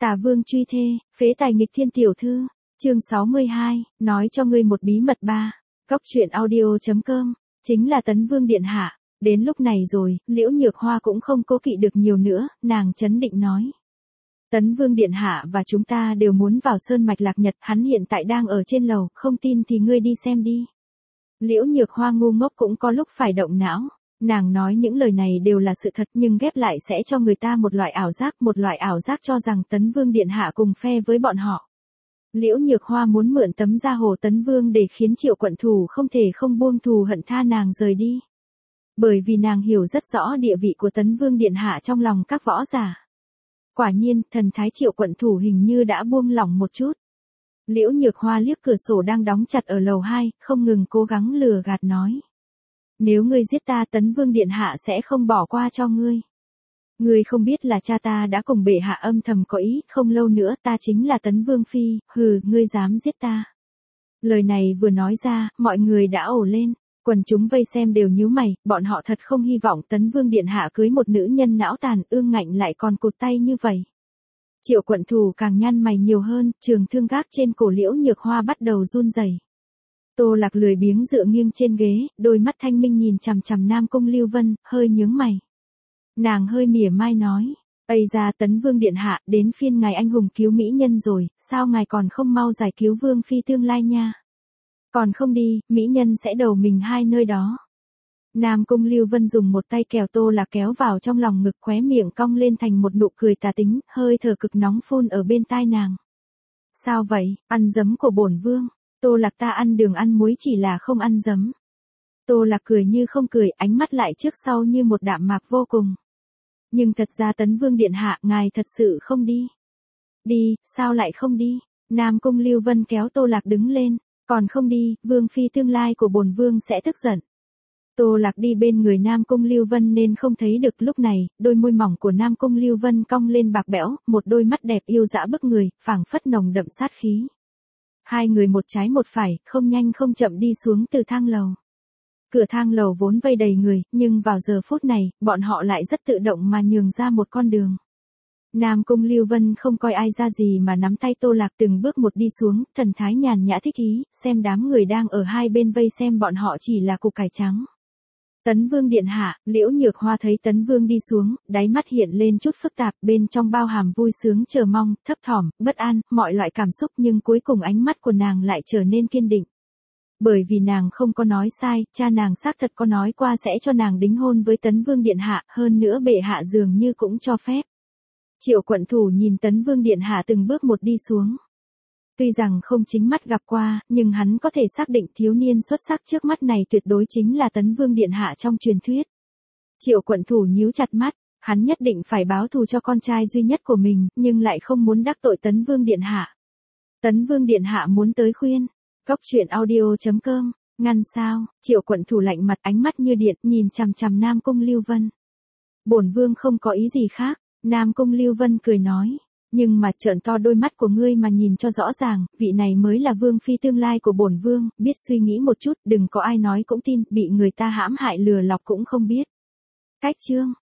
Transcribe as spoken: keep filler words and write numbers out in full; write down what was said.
Tả Vương truy thê, phế tài nghịch thiên tiểu thư. Chương sáu mươi hai, nói cho ngươi một bí mật ba. Cóc truyện audio chấm com, chính là Tấn Vương điện hạ. Đến lúc này rồi, Liễu Nhược Hoa cũng không cố kỵ được nhiều nữa, nàng trấn định nói. Tấn Vương điện hạ và chúng ta đều muốn vào sơn mạch Lạc Nhật, hắn hiện tại đang ở trên lầu, không tin thì ngươi đi xem đi. Liễu Nhược Hoa ngu ngốc cũng có lúc phải động não. Nàng nói những lời này đều là sự thật nhưng ghép lại sẽ cho người ta một loại ảo giác, một loại ảo giác cho rằng Tấn Vương điện hạ cùng phe với bọn họ. Liễu Nhược Hoa muốn mượn tấm da hồ Tấn Vương để khiến Triệu Quận Thủ không thể không buông thù hận tha nàng rời đi. Bởi vì nàng hiểu rất rõ địa vị của Tấn Vương điện hạ trong lòng các võ giả. Quả nhiên, thần thái Triệu Quận Thủ hình như đã buông lỏng một chút. Liễu Nhược Hoa liếc cửa sổ đang đóng chặt ở lầu hai, không ngừng cố gắng lừa gạt nói. Nếu ngươi giết ta, Tấn Vương điện hạ sẽ không bỏ qua cho ngươi. Ngươi không biết là cha ta đã cùng bệ hạ âm thầm có ý, không lâu nữa ta chính là Tấn Vương phi, hừ, ngươi dám giết ta. Lời này vừa nói ra, mọi người đã ồ lên, quần chúng vây xem đều nhíu mày, bọn họ thật không hy vọng Tấn Vương điện hạ cưới một nữ nhân não tàn, ương ngạnh lại còn cụt tay như vậy. Triệu Quận Thủ càng nhăn mày nhiều hơn, trường thương gác trên cổ Liễu Nhược Hoa bắt đầu run rẩy. Tô Lạc lười biếng dựa nghiêng trên ghế, đôi mắt thanh minh nhìn chằm chằm Nam Cung Lưu Vân, hơi nhướng mày. Nàng hơi mỉa mai nói, "Ây ra Tấn Vương điện hạ, đến phiên ngài anh hùng cứu mỹ nhân rồi, sao ngài còn không mau giải cứu Vương phi tương lai nha? Còn không đi, mỹ nhân sẽ đầu mình hai nơi đó." Nam Cung Lưu Vân dùng một tay kéo Tô Lạc kéo vào trong lòng ngực, khóe miệng cong lên thành một nụ cười tà tính, hơi thở cực nóng phun ở bên tai nàng. "Sao vậy, ăn giấm của bổn vương?" Tô Lạc ta ăn đường ăn muối chỉ là không ăn giấm. Tô Lạc cười như không cười, ánh mắt lại trước sau như một đạm mạc vô cùng. Nhưng thật ra Tấn Vương điện hạ, ngài thật sự không đi. Đi, sao lại không đi? Nam Cung Lưu Vân kéo Tô Lạc đứng lên, còn không đi, Vương phi tương lai của bổn vương sẽ tức giận. Tô Lạc đi bên người Nam Cung Lưu Vân nên không thấy được, lúc này, đôi môi mỏng của Nam Cung Lưu Vân cong lên bạc bẽo, một đôi mắt đẹp yêu dã bức người, phảng phất nồng đậm sát khí. Hai người một trái một phải, không nhanh không chậm đi xuống từ thang lầu. Cửa thang lầu vốn vây đầy người, nhưng vào giờ phút này, bọn họ lại rất tự động mà nhường ra một con đường. Nam Cung Lưu Vân không coi ai ra gì mà nắm tay Tô Lạc từng bước một đi xuống, thần thái nhàn nhã thích ý, xem đám người đang ở hai bên vây xem bọn họ chỉ là cục cải trắng. Tấn Vương điện hạ, Liễu Nhược Hoa thấy Tấn Vương đi xuống, đáy mắt hiện lên chút phức tạp, bên trong bao hàm vui sướng, chờ mong, thấp thỏm, bất an, mọi loại cảm xúc, nhưng cuối cùng ánh mắt của nàng lại trở nên kiên định. Bởi vì nàng không có nói sai, cha nàng xác thật có nói qua sẽ cho nàng đính hôn với Tấn Vương điện hạ, hơn nữa bệ hạ dường như cũng cho phép. Triệu Quận Thủ nhìn Tấn Vương điện hạ từng bước một đi xuống. Tuy rằng không chính mắt gặp qua, nhưng hắn có thể xác định thiếu niên xuất sắc trước mắt này tuyệt đối chính là Tấn Vương điện hạ trong truyền thuyết. Triệu Quận Thủ nhíu chặt mắt, hắn nhất định phải báo thù cho con trai duy nhất của mình, nhưng lại không muốn đắc tội Tấn Vương điện hạ. Tấn Vương điện hạ muốn tới khuyên. Cóc truyện audio chấm com, ngăn sao? Triệu Quận Thủ lạnh mặt, ánh mắt như điện, nhìn chằm chằm Nam Cung Lưu Vân. Bổn vương không có ý gì khác. Nam Cung Lưu Vân cười nói. Nhưng mà trợn to đôi mắt của ngươi mà nhìn cho rõ ràng, vị này mới là vương phi tương lai của bổn vương, biết suy nghĩ một chút, đừng có ai nói cũng tin, bị người ta hãm hại lừa lọc cũng không biết. Cách chương